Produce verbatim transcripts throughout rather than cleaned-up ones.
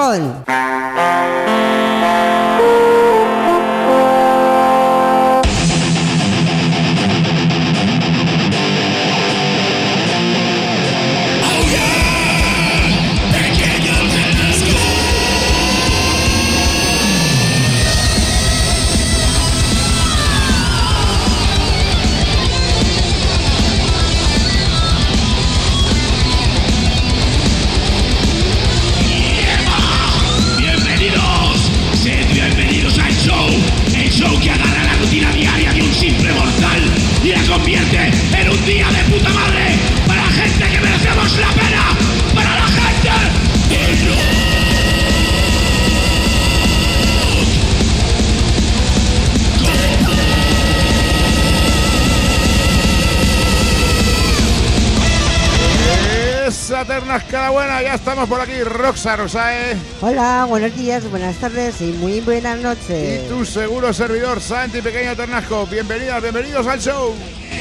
Gijón. Convierte en un día de puta madre para la gente que merecemos la pena, para la gente del rock. Esa ternascada buena, ya estamos por aquí, Roxa Rosae. Hola, buenos días, buenas tardes y muy buenas noches. Y tu seguro servidor, Santi Pequeño Ternasco. Bienvenidas, bienvenidos al show.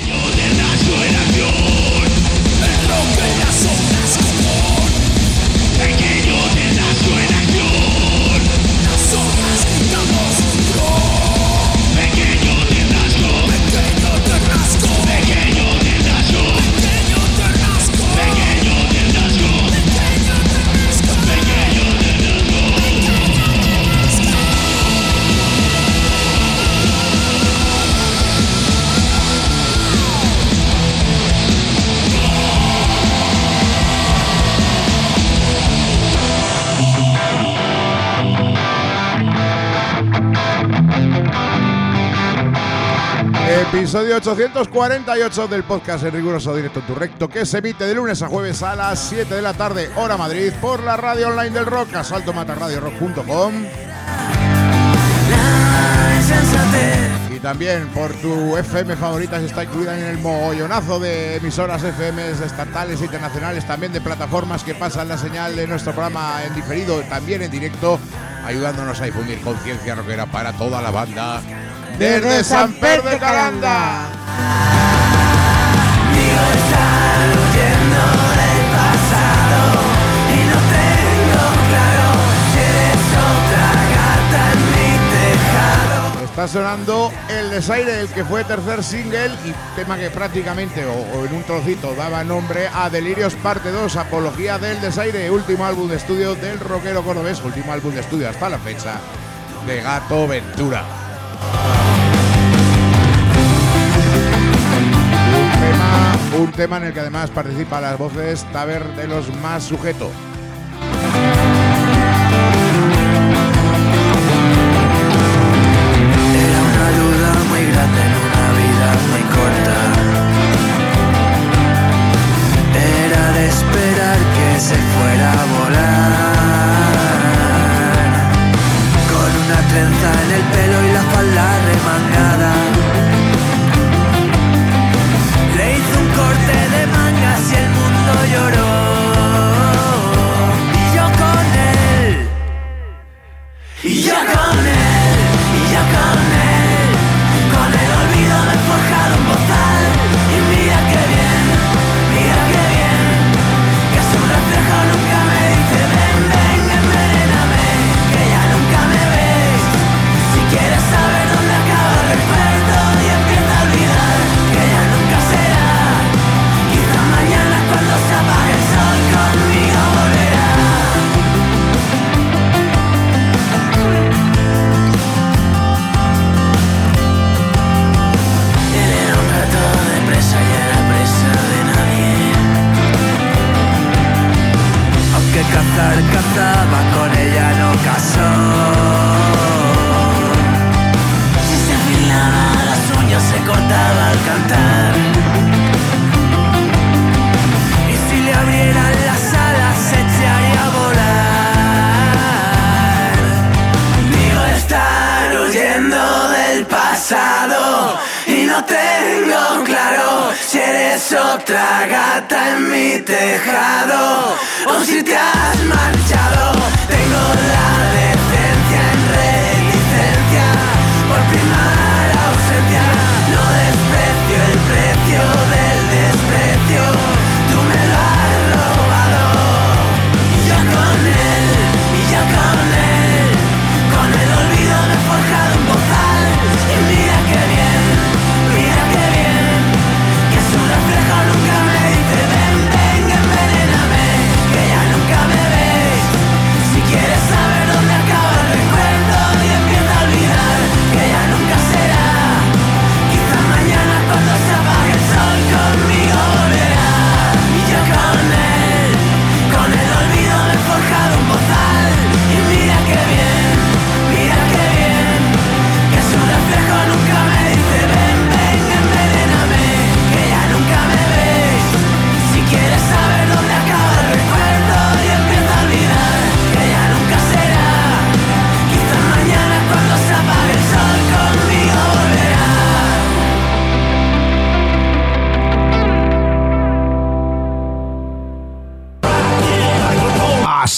Episodio ochocientos cuarenta y ocho del podcast en riguroso directo en tu recto, que se emite de lunes a jueves a las siete de la tarde, hora Madrid, por la radio online del rock, asalto mata radio rock punto com, y también por tu F M favorita, si está incluida en el mogollonazo de emisoras F Ms estatales e internacionales, también de plataformas que pasan la señal de nuestro programa en diferido, también en directo, ayudándonos a difundir conciencia rockera para toda la banda desde, desde San Pedro de Calanda. Digo, estar huyendo del pasado y no tengo claro si eres otra gata en mi tejado. Está sonando El Desaire, el que fue tercer single y tema que prácticamente, o, o en un trocito, daba nombre a Delirios Parte dos, apología del Desaire, último álbum de estudio del rockero cordobés, último álbum de estudio hasta la fecha de Gato Ventura. Un tema, un tema en el que además participa las voces Taber de los Más Sujeto. Era una duda muy grande en una vida muy corta. Era de esperar que se fuera a volar, con una trenza en el pelo y la falda remangada. Le hizo un corte de mangas y el mundo lloró. Y yo con él, y yo con él, y yo con él, con el olvido me he forjado un bozal. Y mira que bien, mira que bien, que su reflejo nunca me dice ven, ven, envenéname, que ya nunca me ves. Si quieres saber dónde acaba el recuerdo y empieza a olvidar, que ya nunca será. Quizá mañana cuando se apague el sol conmigo volverá. Él era un gato de presa y era presa de nadie. Aunque cazar cazaba, con ella no casó. Si se afilaba las uñas se cortaba al cantar. Y si le abrieran las alas se echaría a volar. Digo, estar huyendo del pasado y no tengo claro si eres otra gata en mi tejado o si te has marchado. Tengo la decencia en reticencia por primar ausencia. No desprecio el precio del desprecio, tú me lo has robado. Y yo con él, y yo con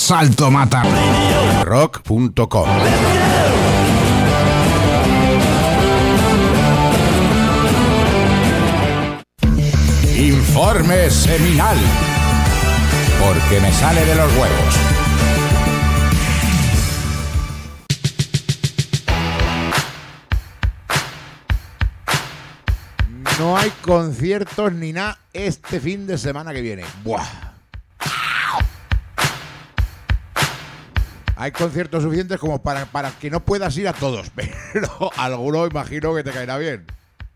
Salto Mata rock punto com. Informe seminal, porque me sale de los huevos. No hay conciertos ni nada este fin de semana que viene. Buah. Hay conciertos suficientes como para, para que no puedas ir a todos, pero alguno imagino que te caerá bien.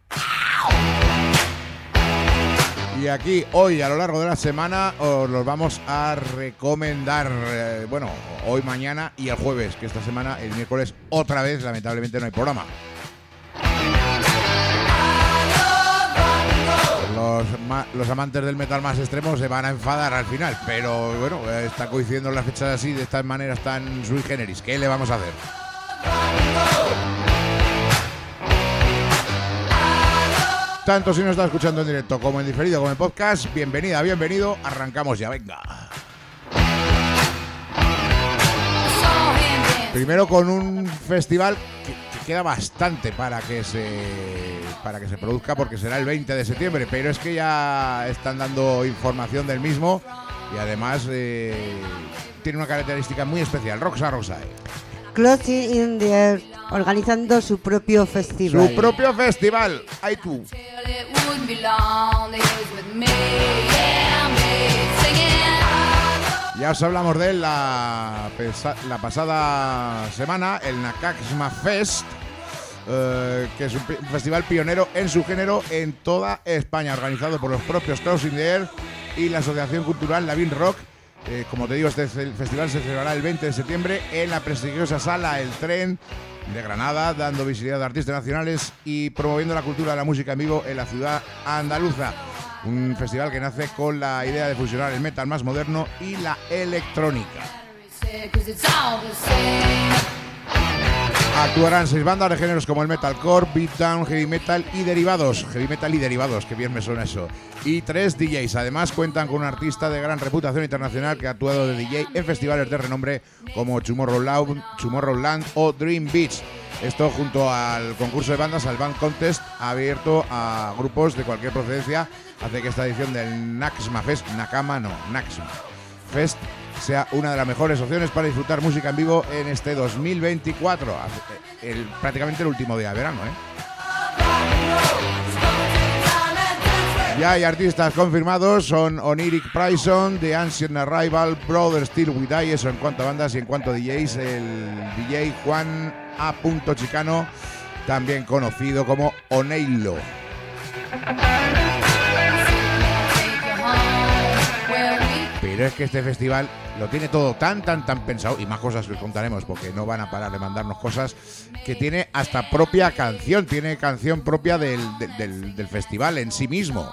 Y aquí, hoy, a lo largo de la semana, os los vamos a recomendar, eh, bueno, hoy, mañana y el jueves, que esta semana, el miércoles, otra vez, lamentablemente no hay programa. Los, los amantes del metal más extremo se van a enfadar al final, pero bueno, está coincidiendo las fechas así, de estas maneras tan sui generis. ¿Qué le vamos a hacer? Tanto si nos está escuchando en directo como en diferido como en podcast, bienvenida, bienvenido, arrancamos ya, venga. Primero con un festival que, que queda bastante para que se para que se produzca, porque será el veinte de septiembre, pero es que ya están dando información del mismo y además eh, tiene una característica muy especial. Roxa Roxae. Closing in the Air, organizando su propio festival. Su propio festival. Ahí tú. Ya os hablamos de él la, la pasada semana, el Nakaxma Fest, eh, que es un, un festival pionero en su género en toda España, organizado por los propios Closing the Air y la Asociación Cultural Lavín Rock. Eh, como te digo, este festival se celebrará el veinte de septiembre en la prestigiosa sala El Tren de Granada, dando visibilidad a artistas nacionales y promoviendo la cultura de la música en vivo en la ciudad andaluza. Un festival que nace con la idea de fusionar el metal más moderno y la electrónica. Actuarán seis bandas de géneros como el metalcore, beatdown, heavy metal y derivados. Heavy metal y derivados, que bien me suena eso. Y tres D Js. Además cuentan con un artista de gran reputación internacional que ha actuado de D J en festivales de renombre como Tomorrowland, Tomorrowland o Dream Beach. Esto junto al concurso de bandas, al Band Contest, abierto a grupos de cualquier procedencia, hace que esta edición del Naxma Fest, Nakama no, Naxma Fest, sea una de las mejores opciones para disfrutar música en vivo en este dos mil veinticuatro, el, prácticamente el último día de verano, ¿eh? Ya hay artistas confirmados, son Oniric Prison, The Ancient Arrival, Brother Still We Die, eso en cuanto a bandas, y en cuanto a D Js, el D J Juan A. Chicano, también conocido como Oneilo. Pero es que este festival lo tiene todo tan, tan, tan pensado, y más cosas que os contaremos porque no van a parar de mandarnos cosas, que tiene hasta propia canción, tiene canción propia del, del, del, del festival en sí mismo.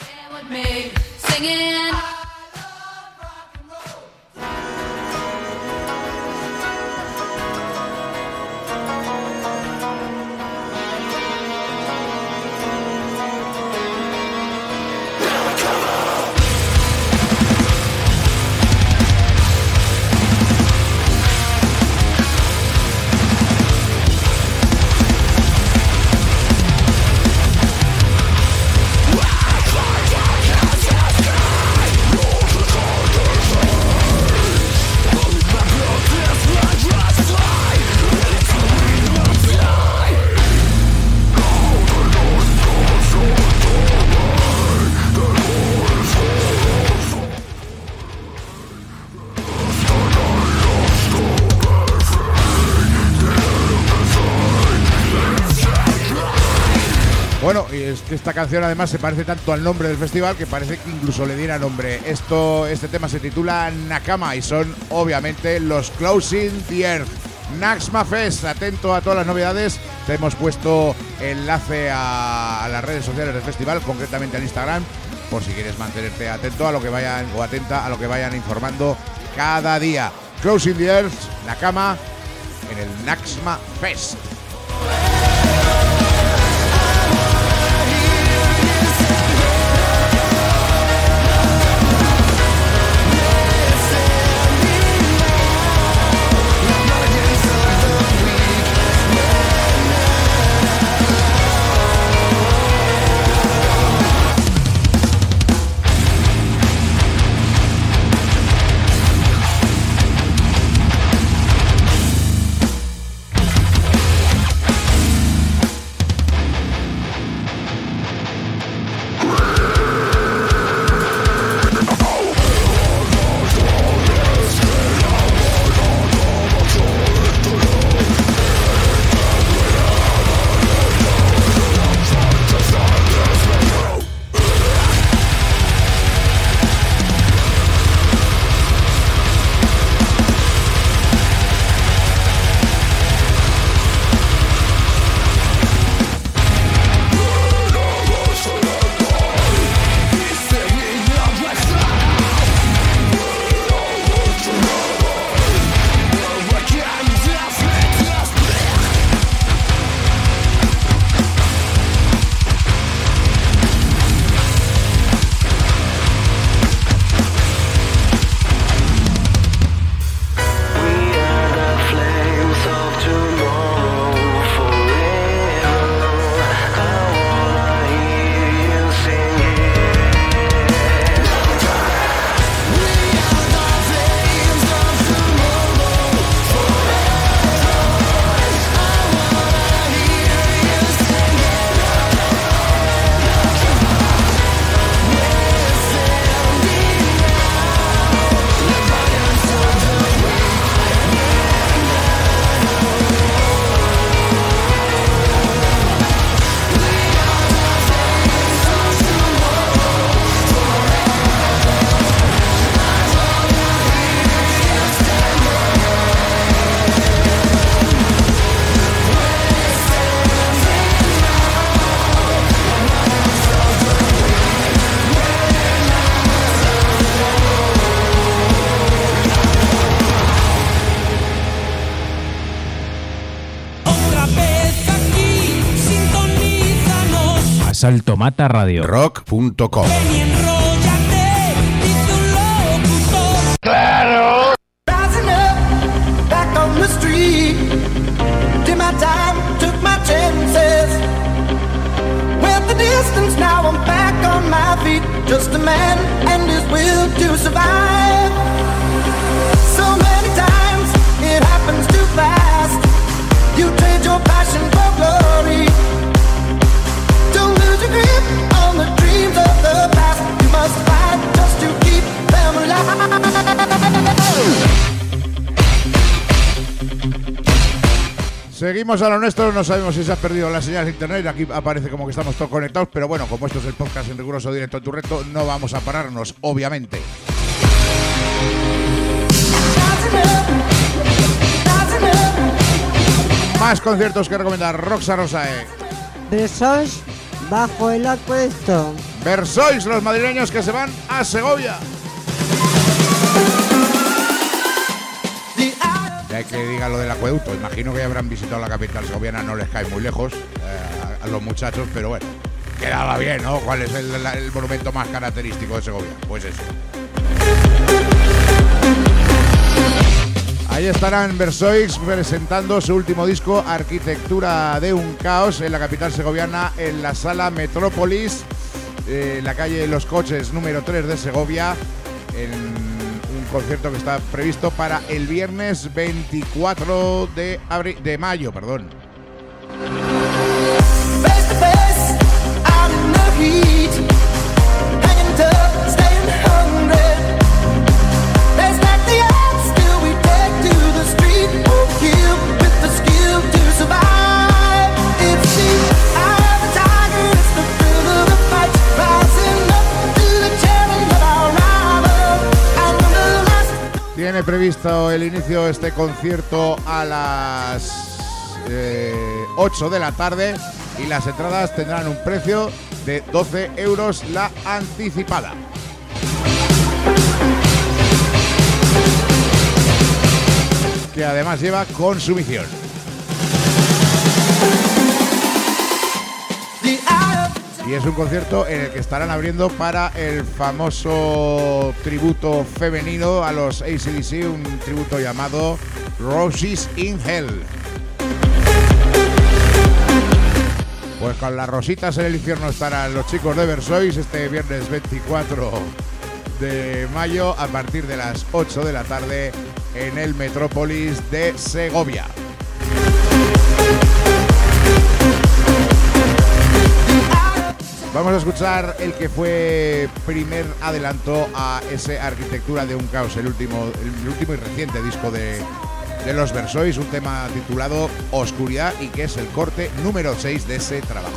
Bueno, y es que esta canción además se parece tanto al nombre del festival que parece que incluso le diera nombre. Esto, este tema se titula Nakama y son obviamente los Closing the Earth. Naxma Fest, atento a todas las novedades. Te hemos puesto enlace a, a las redes sociales del festival, concretamente al Instagram, por si quieres mantenerte atento a lo que vayan o atenta a lo que vayan informando cada día. Closing the Earth, Nakama, en el Naxma Fest. Salto Mata Radio. rock punto com. ¡Claro! Rising up, back on the street. Did my time, took my chances. Went the distance, now I'm back on my feet. Just a man and his will to survive. So many times, it happens too fast. You trade your passion for glory. Don't lose your grip on the dreams of the past. You must fight just to keep them alive. Seguimos a lo nuestro, no sabemos si se ha perdido la señal de internet, aquí aparece como que estamos todos conectados, pero bueno, como esto es el podcast en riguroso directo en tu reto, no vamos a pararnos, obviamente. Más conciertos que recomendar, Roxa Rosae. Versois bajo el acueducto. Versois, los madrileños que se van a Segovia. Ya hay que diga lo del acueducto, imagino que ya habrán visitado la capital segoviana, no les cae muy lejos eh, a los muchachos, pero bueno, quedaba bien, ¿no? ¿Cuál es el, el monumento más característico de Segovia? Pues eso. Ahí estarán Versoix presentando su último disco, Arquitectura de un Caos, en la capital segoviana, en la Sala Metrópolis, eh, en la calle Los Coches número tres de Segovia, en un concierto que está previsto para el viernes veinticuatro de abril, de mayo, perdón. Face to face, out in the heat, hanging tough, staying hungry. They stack the odds, still we take to the street. Oh, kill with the skill to survive. It's the eye of the tiger, it's the thrill of the fight, rising up to the challenge of our rival. And the last. Tiene previsto el inicio de este concierto a las Eh, ocho de la tarde y las entradas tendrán un precio de doce euros la anticipada. Que además lleva consumición. Y es un concierto en el que estarán abriendo para el famoso tributo femenino a los A C D C, un tributo llamado Roses in Hell. Pues con las rositas en el infierno estarán los chicos de Versoix este viernes veinticuatro de mayo a partir de las ocho de la tarde en el Metrópolis de Segovia. Vamos a escuchar el que fue primer adelanto a ese Arquitectura de un Caos, el último, el último y reciente disco de de los Versoix, un tema titulado Oscuridad y que es el corte número seis de ese trabajo.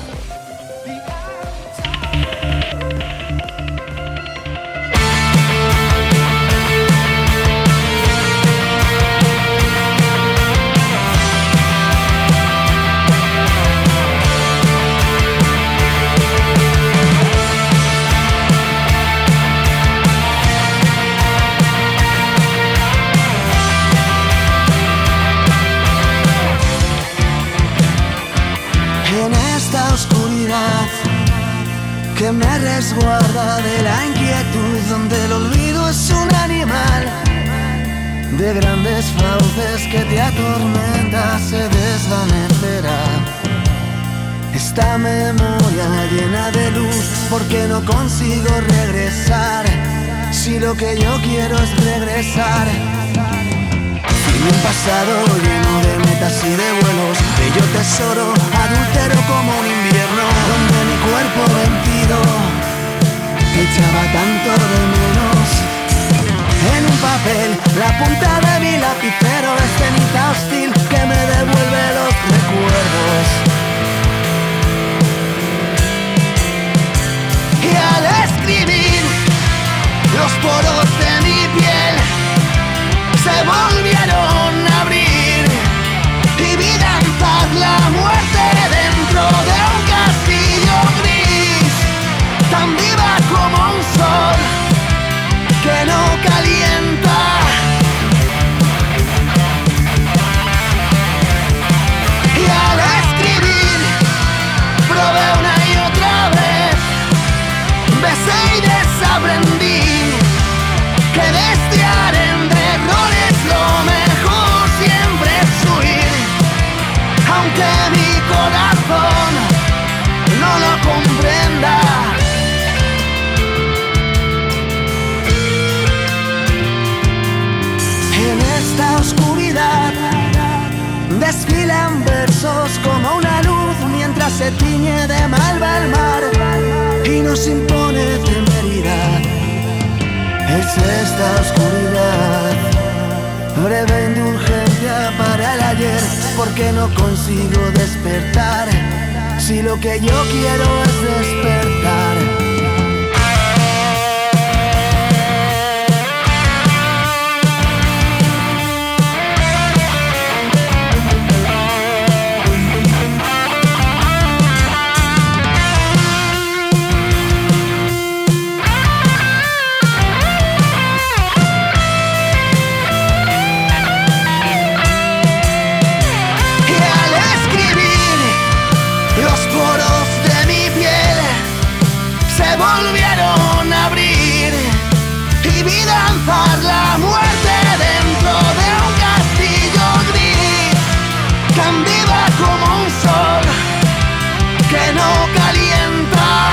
Que me resguarda de la inquietud, donde el olvido es un animal de grandes fauces que te atormenta, se desvanecerá. Esta memoria llena de luz, porque no consigo regresar, si lo que yo quiero es regresar. Y un pasado lleno de metas y de vuelos, bello tesoro, adúltero como un invierno, donde mi cuerpo vencido echaba tanto de menos. En un papel, la punta de mi lapicero, escenita hostil que me devuelve los recuerdos. Y al escribir, los poros de mi piel se volvieron a abrir y vi danzar la muerte dentro de un castillo gris, tan viva como un sol que no calienta. desfilan versos como una luz mientras se tiñe de malva el mar y nos impone temeridad. Es esta oscuridad, breve indulgencia para el ayer, porque no consigo despertar si lo que yo quiero es despertar. Volvieron a abrir y vi danzar la muerte dentro de un castillo gris, tan viva como un sol que no calienta.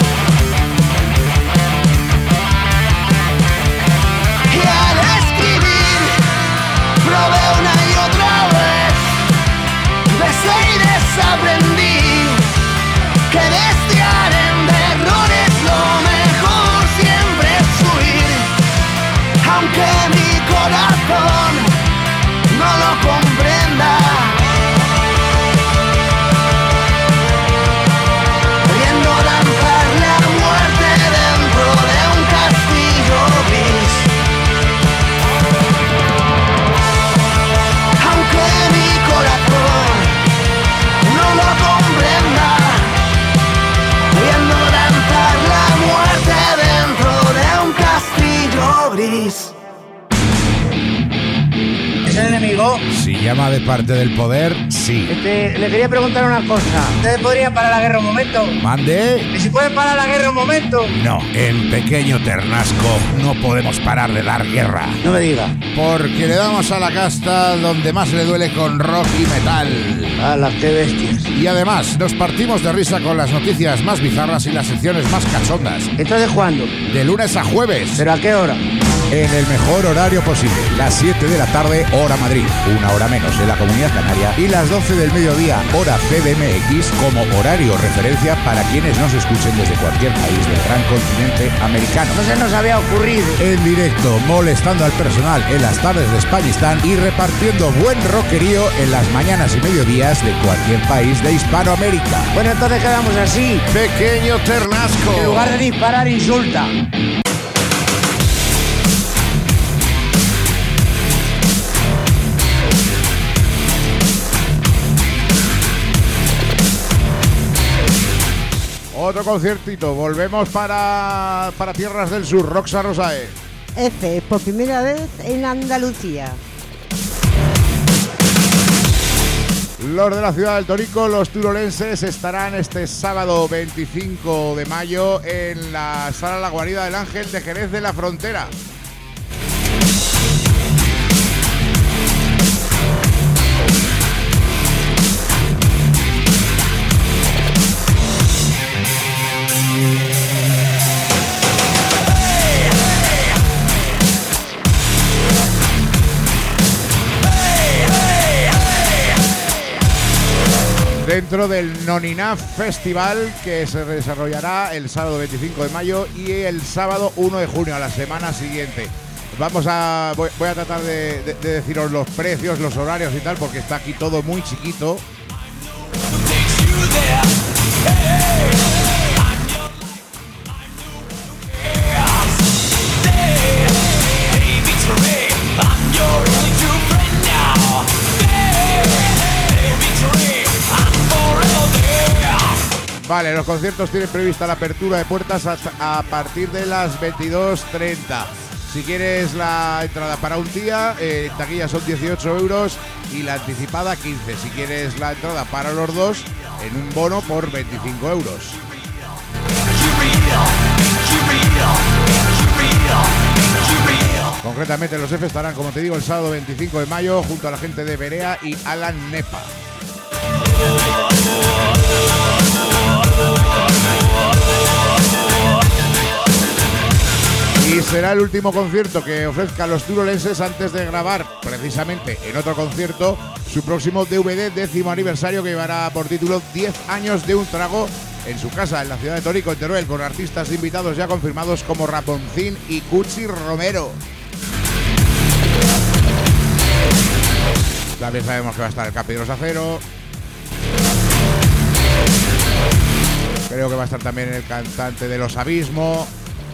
Y al escribir probé una y otra vez, besé y desaprendí que desear en errores lo mejor siempre es huir, aunque mi corazón no lo comprenda. Viendo danzar la muerte dentro de un castillo gris, aunque mi corazón no lo comprenda. Viendo danzar la muerte dentro de un castillo gris. ¿Es el enemigo? Si llama de parte del poder, sí. Este, le quería preguntar una cosa. ¿Ustedes podrían parar la guerra un momento? ¿Mande? ¿Y si pueden parar la guerra un momento? No, en Pequeño Ternasco no podemos parar de dar guerra. No me diga. Porque le damos a la casta donde más le duele con rock y metal. ¡Hala, qué bestias! Y además, nos partimos de risa con las noticias más bizarras y las secciones más cachondas. ¿Entonces cuándo? De lunes a jueves. ¿Pero a qué hora? En el mejor horario posible. Las siete de la tarde, hora Madrid. Una hora menos en la Comunidad Canaria. Y las doce del mediodía, hora C D M X, como horario referencia para quienes nos escuchen desde cualquier país del gran continente americano. No se nos había ocurrido. En directo, molestando al personal en las tardes de Españistán y repartiendo buen rockerío en las mañanas y mediodías de cualquier país de Hispanoamérica. Bueno, entonces quedamos así. Pequeño Ternasco. En lugar de disparar, insulta. Otro conciertito, volvemos para, para Tierras del Sur, Roxa Rosae. F, por primera vez en Andalucía. Los de la ciudad del Torico, los turolenses, estarán este sábado veinticinco de mayo en la Sala La Guarida del Ángel de Jerez de la Frontera. Dentro del Noninaf Festival, que se desarrollará el sábado veinticinco de mayo y el sábado uno de junio, a la semana siguiente. Vamos a voy, voy a tratar de, de, de deciros los precios, los horarios y tal, porque está aquí todo muy chiquito. Vale, los conciertos tienen prevista la apertura de puertas hasta a partir de las veintidós treinta. Si quieres la entrada para un día, eh, taquilla son dieciocho euros y la anticipada quince. Si quieres la entrada para los dos, en un bono por veinticinco euros. Concretamente los F estarán, como te digo, el sábado veinticinco de mayo junto a la gente de Berea y Alan Nepa. Y será el último concierto que ofrezcan los turolenses antes de grabar, precisamente en otro concierto, su próximo D V D décimo aniversario, que llevará por título diez años de un trago, en su casa, en la ciudad de Tórico, en Teruel, con artistas invitados ya confirmados como Ramoncín y Cuchi Romero. También sabemos que va a estar el Capi de los Acero. Creo que va a estar también el cantante de Los Abismo.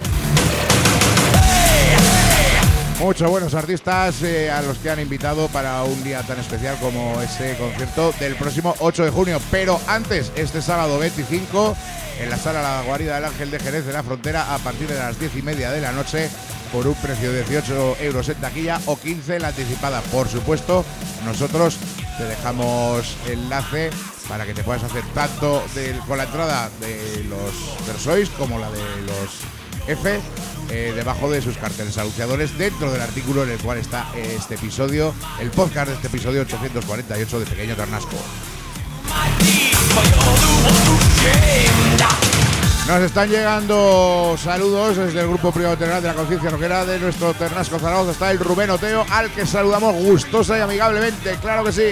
Muchos buenos artistas eh, a los que han invitado para un día tan especial como ese concierto del próximo ocho de junio. Pero antes, este sábado veinticinco, en la sala La Guarida del Ángel de Jerez de la Frontera, a partir de las diez y media de la noche, por un precio de dieciocho euros en taquilla o quince en la anticipada. Por supuesto, nosotros te dejamos enlace para que te puedas hacer tanto del, con la entrada de los Versois como la de los F, eh, debajo de sus carteles anunciadores, dentro del artículo en el cual está este episodio, el podcast de este episodio ochocientos cuarenta y ocho de Pequeño Ternasco. Nos están llegando saludos desde el grupo privado terrenal de la Conciencia Roquera de nuestro Ternasco Zaragoza. Está el Rubén Oteo, al que saludamos gustosa y amigablemente, claro que sí.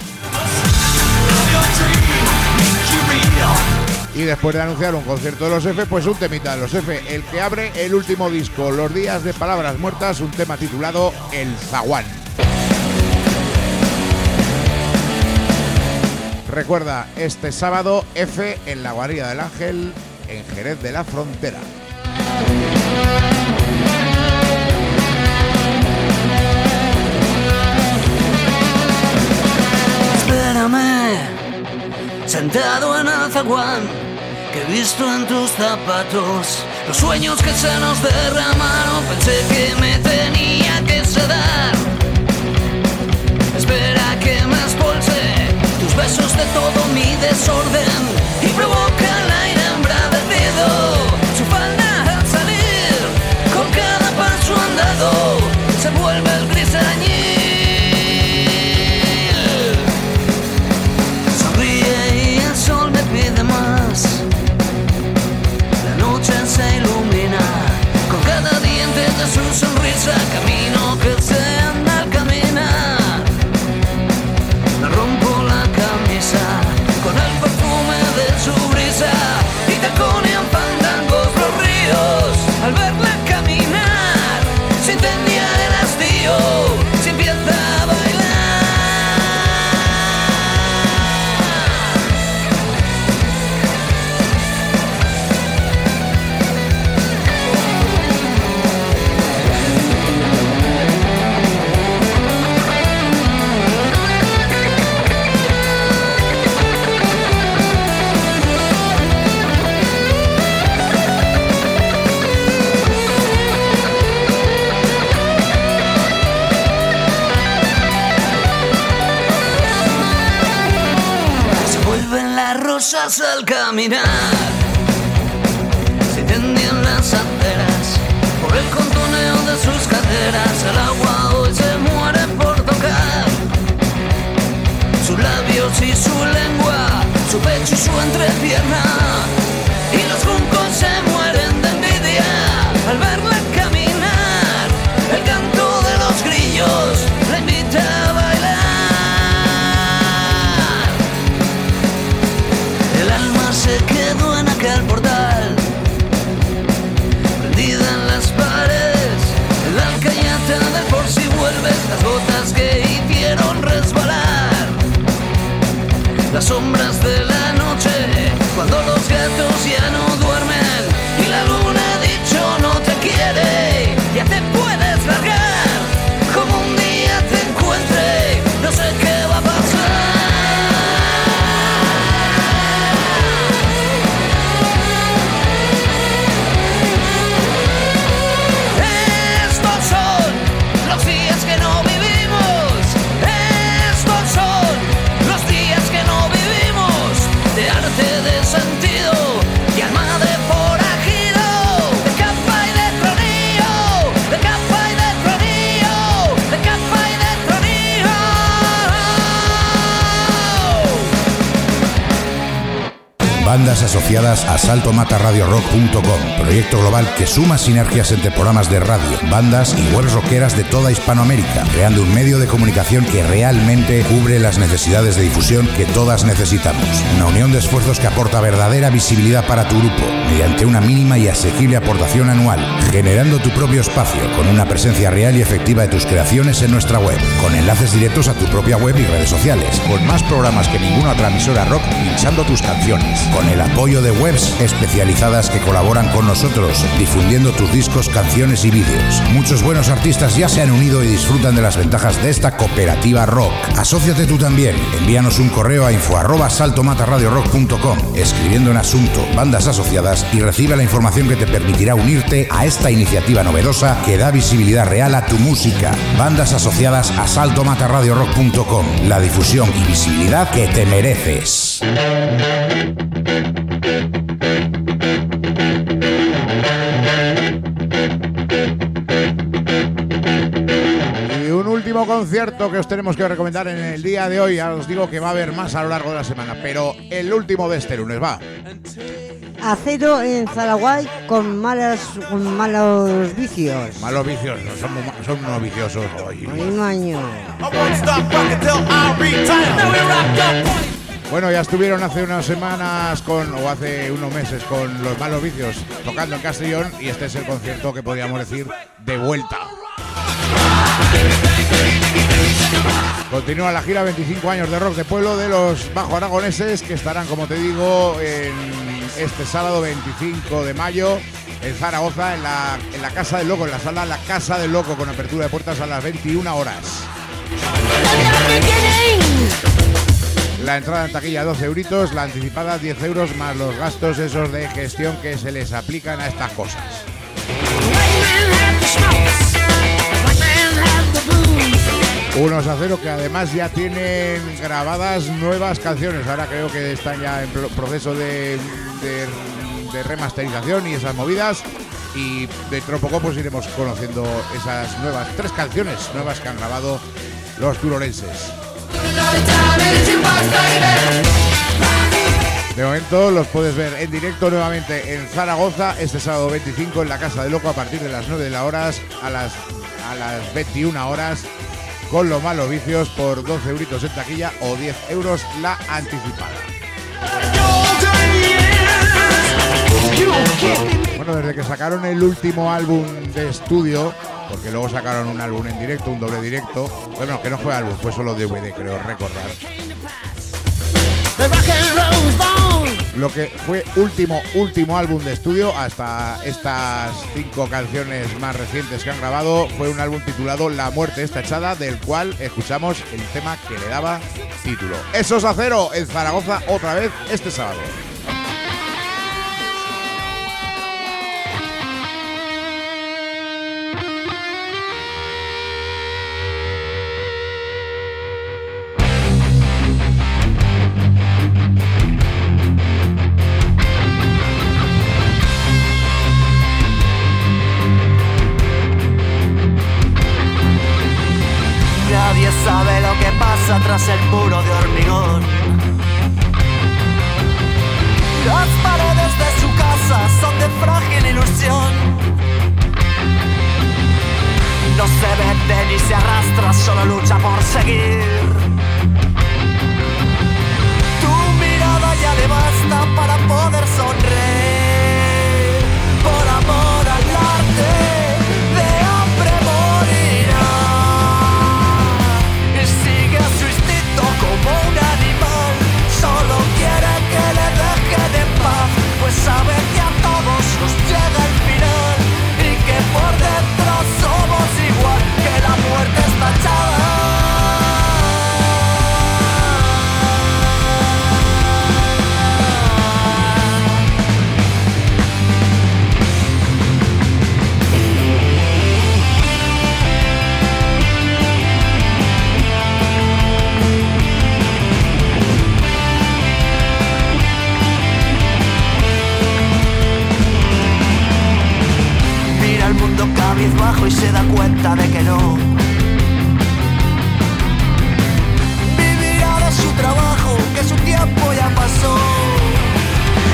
Y después de anunciar un concierto de los F, pues un temita de los F, el que abre el último disco, Los Días de Palabras Muertas, un tema titulado El Zaguán. Recuerda, este sábado F en la Guarida del Ángel, en Jerez de la Frontera. Espérame, sentado en el zaguán, que he visto en tus zapatos los sueños que se nos derramaron. Pensé que me tenía que sedar. Espera que me expulse tus besos de todo mi desorden y provoca el aire embravecido. Su falda al salir, con cada paso andado, se vuelve el gris añil. Sonríe y el sol me pide más. La noche se ilumina con cada diente de su sonrisa. Camino que se anda al caminar. Me rompo la camisa con el perfume de su brisa y taconean fandangos los ríos. Al verla caminar se incendia el hastío, se empieza a bailar. Rosas al caminar, se tendían las aceras por el contoneo de sus caderas. El agua hoy se muere por tocar sus labios y su lengua, su pecho y su entrepierna. Y los juncos se mueren de envidia al verla caminar. El canto de los grillos la invita a bailar. Se quedó en aquel portal, prendida en las paredes, en la alcañata del por si vuelves, las gotas que hicieron resbalar las sombras de la noche, cuando los gatos Bandas asociadas a salto mata radio rock punto com, proyecto global que suma sinergias entre programas de radio, bandas y webs rockeras de toda Hispanoamérica, creando un medio de comunicación que realmente cubre las necesidades de difusión que todas necesitamos. Una unión de esfuerzos que aporta verdadera visibilidad para tu grupo, mediante una mínima y asequible aportación anual, generando tu propio espacio con una presencia real y efectiva de tus creaciones en nuestra web, con enlaces directos a tu propia web y redes sociales, con más programas que ninguna otra emisora rock pinchando tus canciones, con el apoyo de webs especializadas que colaboran con nosotros, difundiendo tus discos, canciones y vídeos. Muchos buenos artistas ya se han unido y disfrutan de las ventajas de esta cooperativa rock. Asóciate tú también. Envíanos un correo a info arroba salto mata radio rock punto com, escribiendo en asunto bandas asociadas, y recibe la información que te permitirá unirte a esta iniciativa novedosa que da visibilidad real a tu música. Bandas asociadas a salto mata radio rock punto com, la difusión y visibilidad que te mereces. Último concierto que os tenemos que recomendar en el día de hoy. Ya os digo que va a haber más a lo largo de la semana, pero el último de este lunes va. Acero en Zaragoza con malas, con malos vicios. Malos vicios, no, son, son unos viciosos hoy. Hay un año. Bueno, ya estuvieron hace unas semanas con, o hace unos meses con los Malos Vicios tocando en Castellón, y este es el concierto que podríamos decir de vuelta. Continúa la gira veinticinco años de rock de pueblo de los bajo aragoneses, que estarán, como te digo, en este sábado veinticinco de mayo en Zaragoza, en la, en la Casa del Loco, en la sala La Casa del Loco, con apertura de puertas a las veintiuna horas. La entrada en taquilla doce euritos, la anticipada diez euros, más los gastos esos de gestión que se les aplican a estas cosas. Unos Acero que además ya tienen grabadas nuevas canciones. Ahora creo que están ya en proceso de, de, de remasterización y esas movidas. Y dentro de poco pues iremos conociendo esas nuevas, tres canciones nuevas que han grabado los turolenses. De momento los puedes ver en directo nuevamente en Zaragoza este sábado veinticinco en la Casa del Loco a partir de las nueve de la horas a las, a las veintiuna horas, con los Malos Vicios por doce euritos en taquilla o diez euros la anticipada. Bueno, desde que sacaron el último álbum de estudio, porque luego sacaron un álbum en directo, un doble directo, bueno, que no fue álbum, fue solo D V D, creo recordar. Lo que fue último, último álbum de estudio, hasta estas cinco canciones más recientes que han grabado, fue un álbum titulado La muerte está echada, del cual escuchamos el tema que le daba título. Eso es Acero en Zaragoza otra vez este sábado. Sabe lo que pasa tras el muro de hormigón. Las paredes de su casa son de frágil ilusión. No se vende ni se arrastra, solo lucha por seguir. Tu mirada ya le basta para poder sonreír. Por amor al arte, de hambre morirá. Como un animal, solo quiere que le dejen en paz, pues sabe que a todos nos llega el final y que por dentro somos igual, que la muerte está echada. Cabizbajo y se da cuenta de que no vivirá de su trabajo, que su tiempo ya pasó.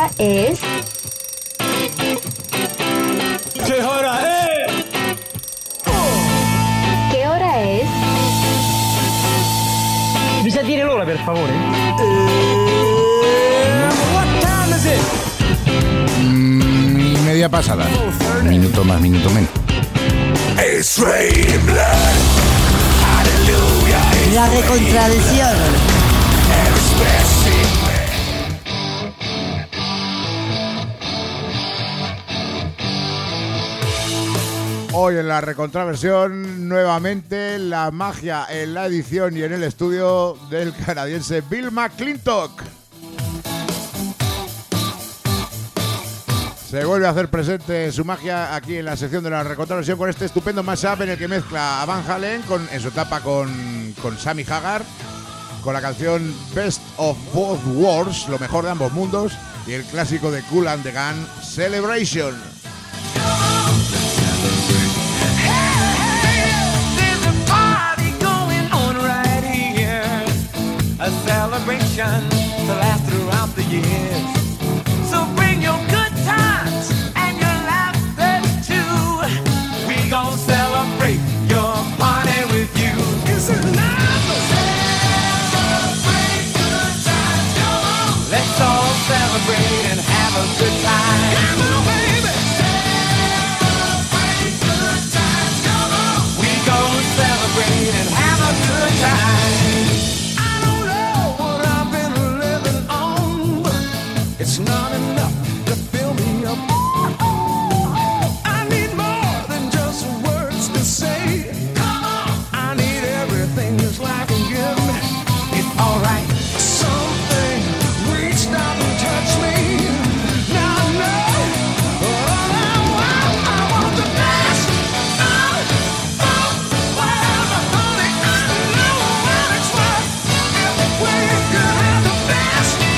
hora es? ¿Qué hora es? ¿Qué hora es? Mi sa dire l'ora, per favore? What time is it? Mm, y media pasada. Minuto más, minuto menos. It's raining blood. Hallelujah. La recontradición. Hoy en la recontraversión, nuevamente la magia en la edición y en el estudio del canadiense Bill McClintock. Se vuelve a hacer presente su magia aquí en la sección de la recontraversión con este estupendo mashup en el que mezcla a Van Halen con, en su etapa con, con Sammy Hagar, con la canción Best of Both Worlds, lo mejor de ambos mundos, y el clásico de Kool and the Gang, Celebration. A celebration to last throughout the years. So bring your good times and your laughter too. We gon' celebrate your party with you. It's enough. Celebrate good times, come on. Let's all celebrate and have a good time. Come on, baby. Celebrate good times, come on. We gon' celebrate and have a good time. It's not enough to fill me up. I need more than just words to say. Come on. I need everything this life can give me. It's alright. Something reached out and touched me. Now I know all I want. I want the best of both worlds. Honey, I know what it's worth. If we could have the best of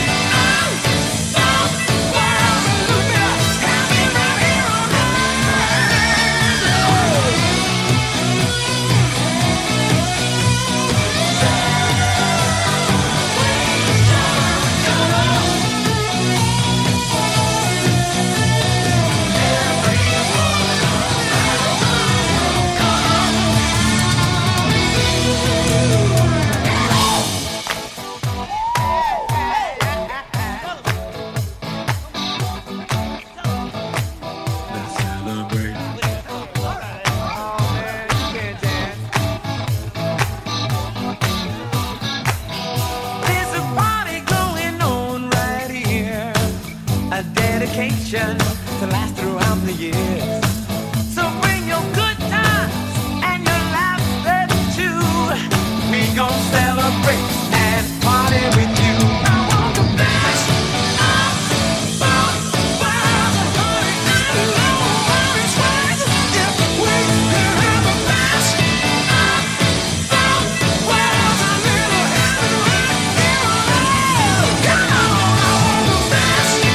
to last throughout the years. So bring your good times and your laughter too. We gon' celebrate and party with you. I want the best of both worlds. Honey, I know what it's worth. If we could have the best of both worlds, a little heaven right here on earth. Come on, I want the best of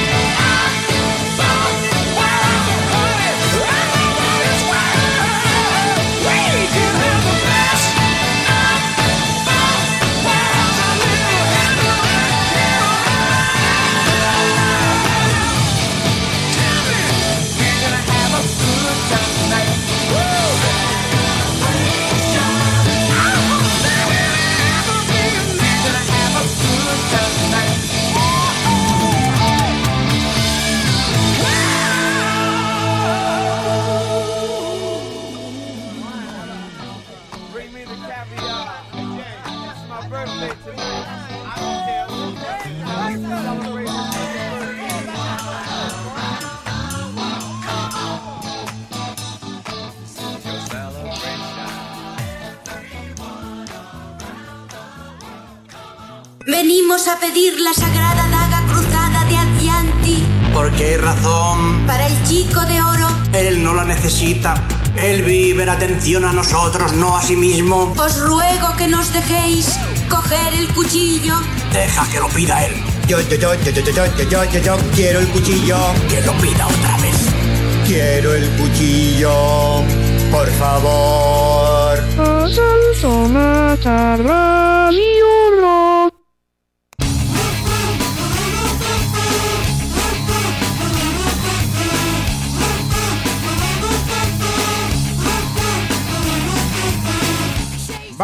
Venimos a pedir la sagrada daga cruzada de Advianti. ¿Por qué razón? Para el chico de oro. Él no la necesita. Él vive en atención a nosotros, no a sí mismo. Os ruego que nos dejéis coger el cuchillo. Deja que lo pida él. Yo, yo, yo, yo, yo, yo, yo, yo, yo, yo quiero el cuchillo. Que lo pida otra vez. Quiero el cuchillo, por favor. Salto Mata Radio Rock.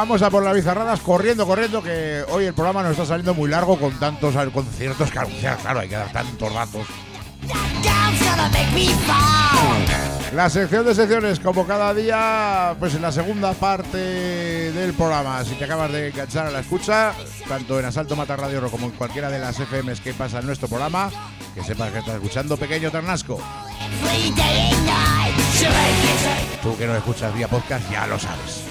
vamos a por las bizarradas corriendo, corriendo, que hoy el programa nos está saliendo muy largo con tantos conciertos que anunciar. Claro, hay que dar tantos datos. La sección de secciones, como cada día, pues en la segunda parte del programa. Si te acabas de enganchar a la escucha, tanto en Asalto Mata Radio Rock como en cualquiera de las F Ms que pasa en nuestro programa, que sepas que estás escuchando Pequeño Ternasco. Tú que no escuchas vía podcast ya lo sabes.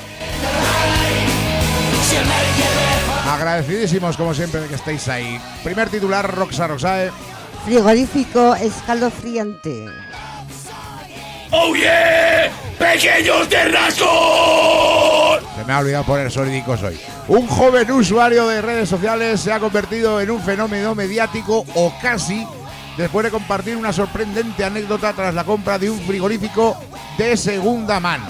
Agradecidísimos como siempre de que estéis ahí. Primer titular, Roxa Roxae. Frigorífico escalofriante. ¡Oh yeah! ¡Pequeños Ternascos! Se me ha olvidado poner sonidicos hoy. Un joven usuario de redes sociales se ha convertido en un fenómeno mediático, o casi, después de compartir una sorprendente anécdota tras la compra de un frigorífico de segunda mano.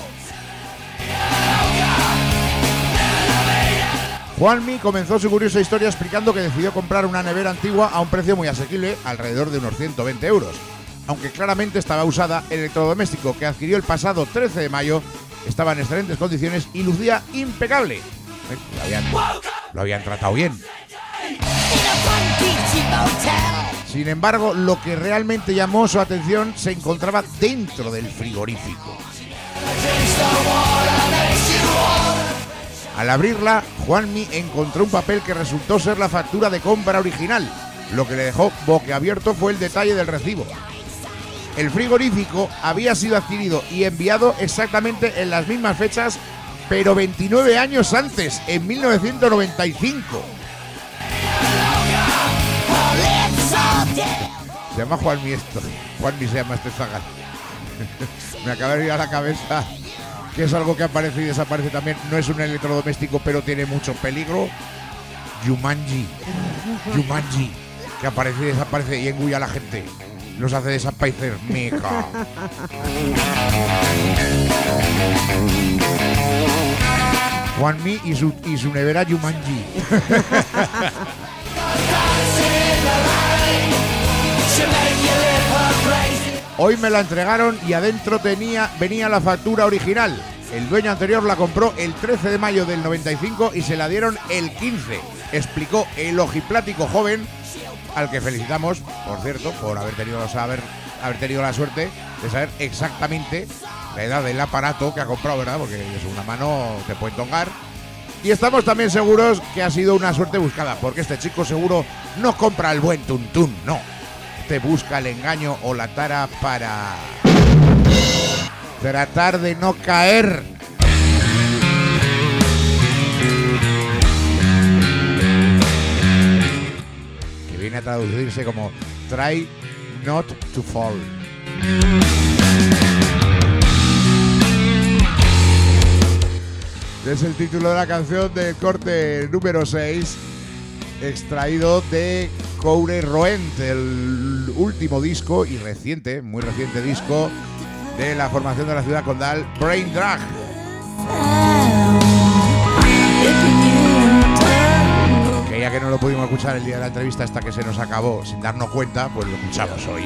Juanmi comenzó su curiosa historia explicando que decidió comprar una nevera antigua a un precio muy asequible, alrededor de unos ciento veinte euros. Aunque claramente estaba usada, el electrodoméstico que adquirió el pasado trece de mayo estaba en excelentes condiciones y lucía impecable. ¿Eh? Lo habían, lo habían tratado bien. Sin embargo, lo que realmente llamó su atención se encontraba dentro del frigorífico. Al abrirla, Juanmi encontró un papel que resultó ser la factura de compra original. Lo que le dejó boquiabierto fue el detalle del recibo. El frigorífico había sido adquirido y enviado exactamente en las mismas fechas, pero veintinueve años antes, en mil novecientos noventa y cinco. Se llama Juanmi esto. Juanmi se llama este zagal. Me acaba de ir a la cabeza que es algo que aparece y desaparece también. No es un electrodoméstico, pero tiene mucho peligro. Jumanji. Jumanji. Que aparece y desaparece y engulla a la gente. Los hace desaparecer. Meca. Juanmi y su, y su nevera Jumanji. Hoy me la entregaron y adentro tenía, venía la factura original. El dueño anterior la compró el trece de mayo del noventa y cinco y se la dieron el quince, explicó el ojiplático joven, al que felicitamos, por cierto, por haber tenido, saber, haber tenido la suerte de saber exactamente la edad del aparato que ha comprado, ¿verdad? Porque de segunda mano te pueden tongar. Y estamos también seguros que ha sido una suerte buscada, porque este chico seguro no compra el buen tuntún, no. Te busca el engaño o la tara para tratar de no caer. Que viene a traducirse como try not to fall. Es el título de la canción del corte número seis, extraído de Coure Roent, el último disco y reciente, muy reciente disco de la formación de la ciudad condal Brain Drag. Que ya que no lo pudimos escuchar el día de la entrevista hasta que se nos acabó sin darnos cuenta, pues lo escuchamos hoy.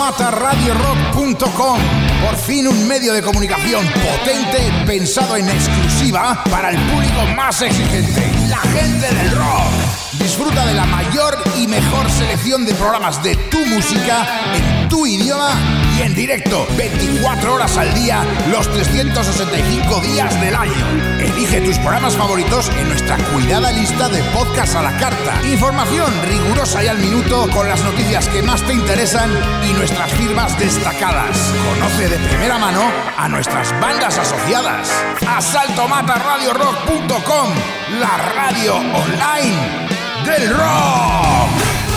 mata radio rock punto com. Por fin un medio de comunicación potente pensado en exclusiva para el público más exigente, la gente del rock. Disfruta de la mayor y mejor selección de programas de tu música en tu idioma y en directo, veinticuatro horas al día, los trescientos sesenta y cinco días del año. Elige tus programas favoritos en nuestra cuidada lista de podcast a la carta. Información rigurosa y al minuto con las noticias que más te interesan y nuestras firmas destacadas. Conoce de primera mano a nuestras bandas asociadas. asalto mata radio rock punto com, la radio online del rock.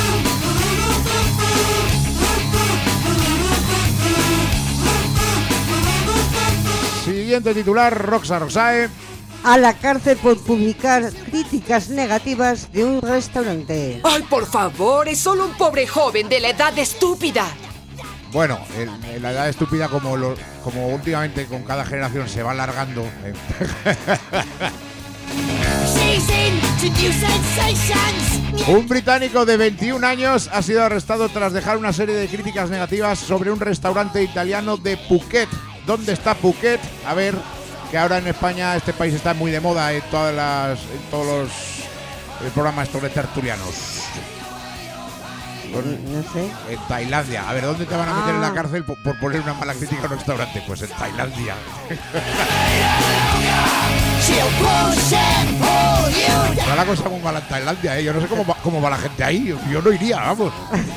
Siguiente titular, Roxa Roxae. A la cárcel por publicar críticas negativas de un restaurante. ¡Ay, por favor! Es solo un pobre joven de la edad estúpida. Bueno, el, el, la edad estúpida, como, lo, como últimamente con cada generación se va alargando. Eh. Un británico de veintiún años ha sido arrestado tras dejar una serie de críticas negativas sobre un restaurante italiano de Phuket. ¿Dónde está Phuket? A ver, que ahora en España este país está muy de moda en todas las, en todos los el programas estos de tertulianos. No sé. En Tailandia. A ver, ¿dónde te van a meter ah. en la cárcel por, por poner una mala crítica a un restaurante? Pues en Tailandia. Está la cosa muy mala en Tailandia, ¿eh? Yo no sé cómo va, cómo va la gente ahí. Yo, yo no iría, vamos.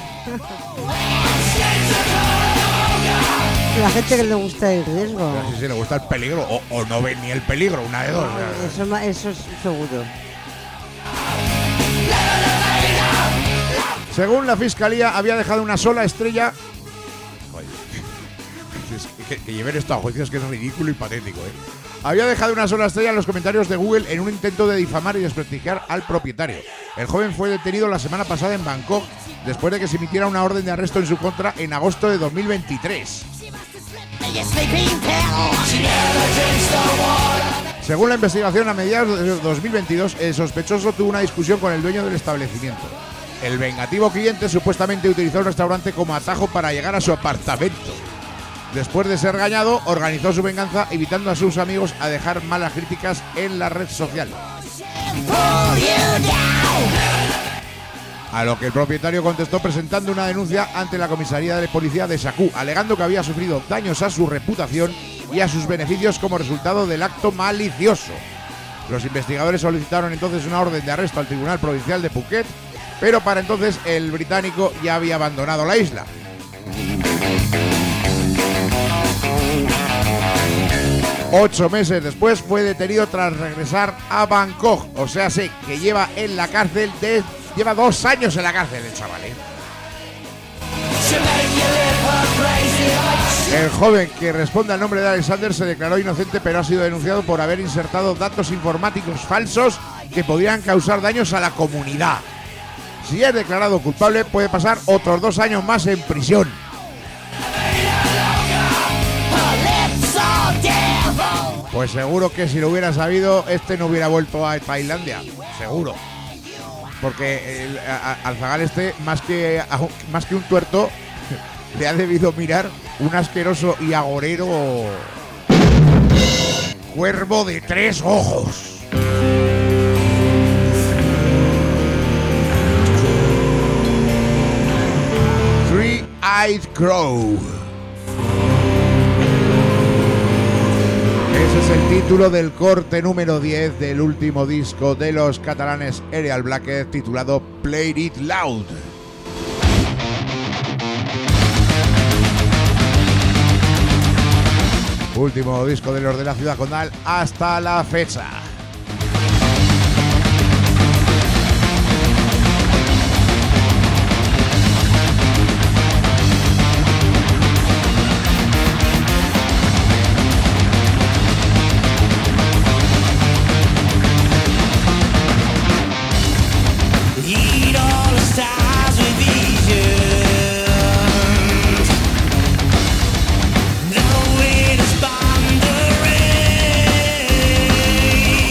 La gente que le gusta el riesgo. No sé si le gusta el peligro o, o no ve ni el peligro, una de dos. Eso, eso es seguro. Según la fiscalía, había dejado una sola estrella. Joder. Que, que lleven esto a juicios, que es ridículo y patético, ¿eh? Había dejado una sola estrella en los comentarios de Google en un intento de difamar y desprestigiar al propietario. El joven fue detenido la semana pasada en Bangkok después de que se emitiera una orden de arresto en su contra en agosto de dos mil veintitrés. Según la investigación, a mediados de dos mil veintidós, el sospechoso tuvo una discusión con el dueño del establecimiento. El vengativo cliente supuestamente utilizó el restaurante como atajo para llegar a su apartamento. Después de ser regañado, organizó su venganza, invitando a sus amigos a dejar malas críticas en la red social. A lo que el propietario contestó presentando una denuncia ante la comisaría de policía de Sakú, alegando que había sufrido daños a su reputación y a sus beneficios como resultado del acto malicioso. Los investigadores solicitaron entonces una orden de arresto al Tribunal Provincial de Phuket, pero para entonces el británico ya había abandonado la isla. Ocho meses después fue detenido tras regresar a Bangkok. O sea, sé que lleva en la cárcel de, lleva dos años en la cárcel el chaval, ¿eh? El joven, que responde al nombre de Alexander, se declaró inocente, pero ha sido denunciado por haber insertado datos informáticos falsos que podrían causar daños a la comunidad. Si es declarado culpable, puede pasar otros dos años más en prisión. Pues seguro que si lo hubiera sabido, este no hubiera vuelto a Tailandia. Seguro. Porque el, a, al zagal este, más que, a, más que un tuerto, le ha debido mirar un asqueroso y agorero cuervo de tres ojos. Three-Eyed Crow. Ese es el título del corte número diez del último disco de los catalanes Aerial Blackheath, titulado Play It Loud. Último disco de los de la ciudad condal hasta la fecha. No way to spawn the rain.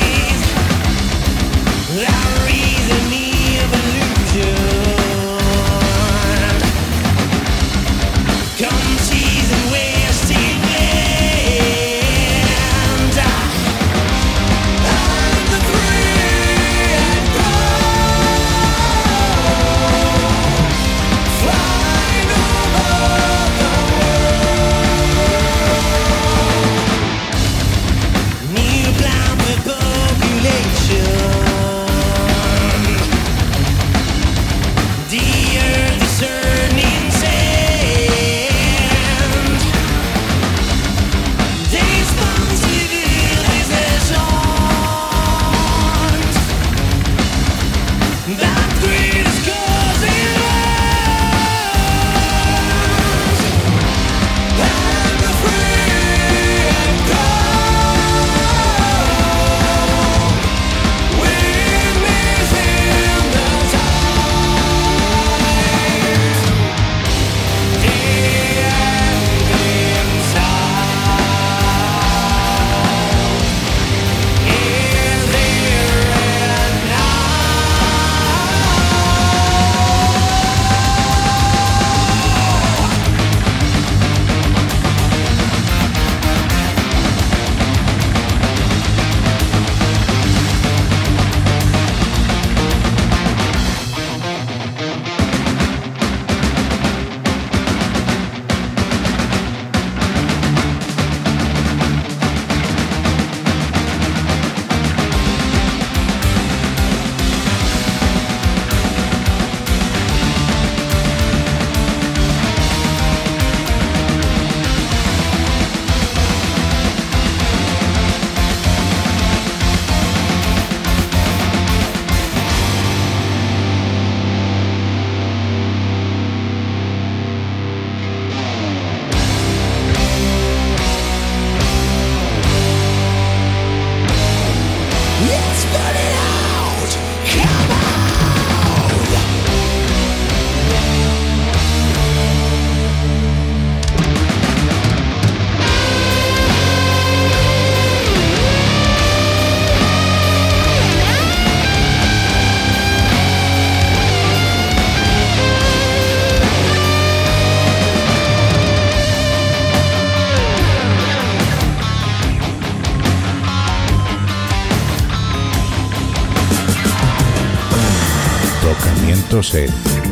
En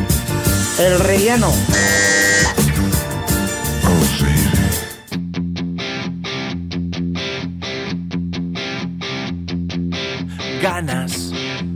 El relleno. Ganas.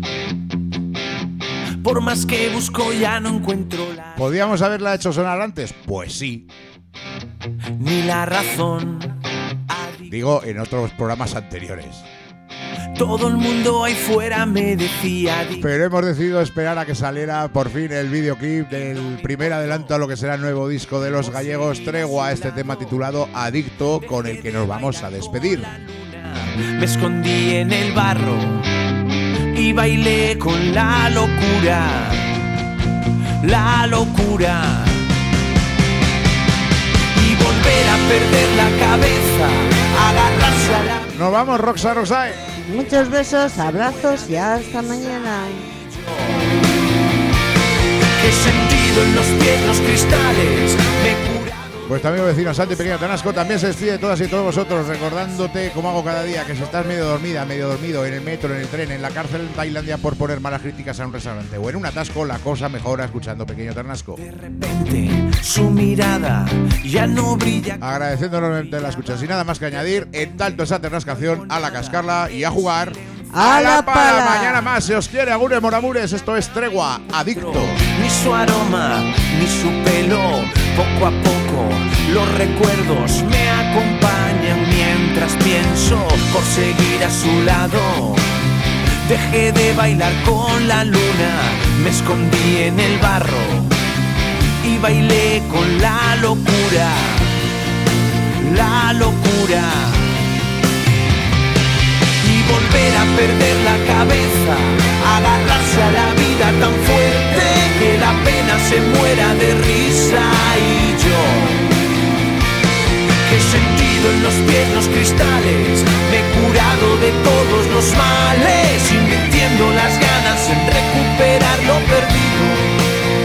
Por más que busco ya no encuentro la... ¿Podríamos haberla hecho sonar antes? Pues sí. Ni la razón. Digo, en otros programas anteriores. Todo el mundo ahí fuera me decía... Pero hemos decidido esperar a que saliera por fin el videoclip del primer adelanto a lo que será el nuevo disco de los gallegos Tregua, este tema titulado Adicto, con el que nos vamos a despedir. Me escondí en el barro y bailé con la locura, la locura. Y volver a perder la cabeza, agarrarse a la... Nos vamos, Roxa Roxae. Muchos besos, abrazos y hasta mañana. Qué sentido en los pies los cristales. Me Pues también vecino Santi Pequeño Tanasco también se despide de todas y todos vosotros, recordándote, como hago cada día, que si estás medio dormida, medio dormido, en el metro, en el tren, en la cárcel en Tailandia por poner malas críticas a un restaurante o en un atasco, la cosa mejora escuchando Pequeño Tanasco. De repente su mirada ya no brilla. Agradeciendo enormemente la escucha. Sin nada más que añadir, en tanto esa ternascación, a la cascarla y a jugar. ¡A la pala! Mañana más, se os quiere, agures moramures, esto es Tregua, Adicto. Ni su aroma, ni su pelo, poco a poco los recuerdos me acompañan mientras pienso por seguir a su lado. Dejé de bailar con la luna, me escondí en el barro y bailé con la locura, la locura. Volver a perder la cabeza, agarrarse a la vida tan fuerte que la pena se muera de risa. Y yo, que he sentido en los pies los cristales, me he curado de todos los males, invirtiendo las ganas en recuperar lo perdido.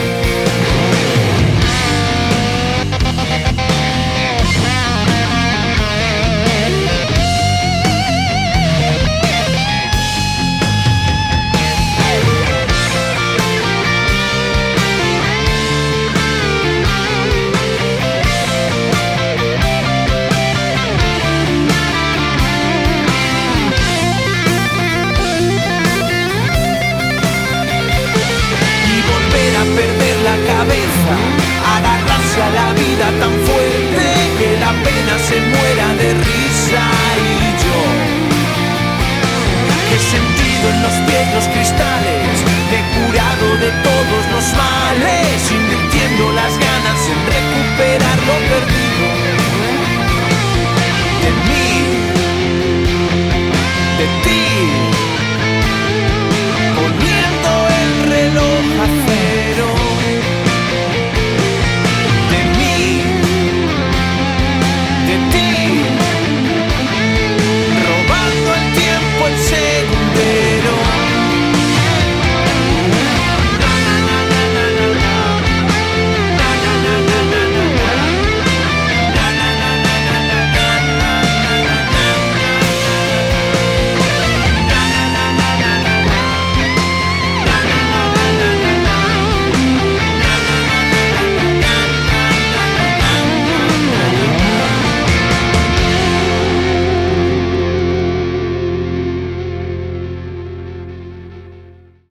Agarrarse a la vida tan fuerte que la pena se muera de risa. Y yo, que he sentido en los pies los cristales,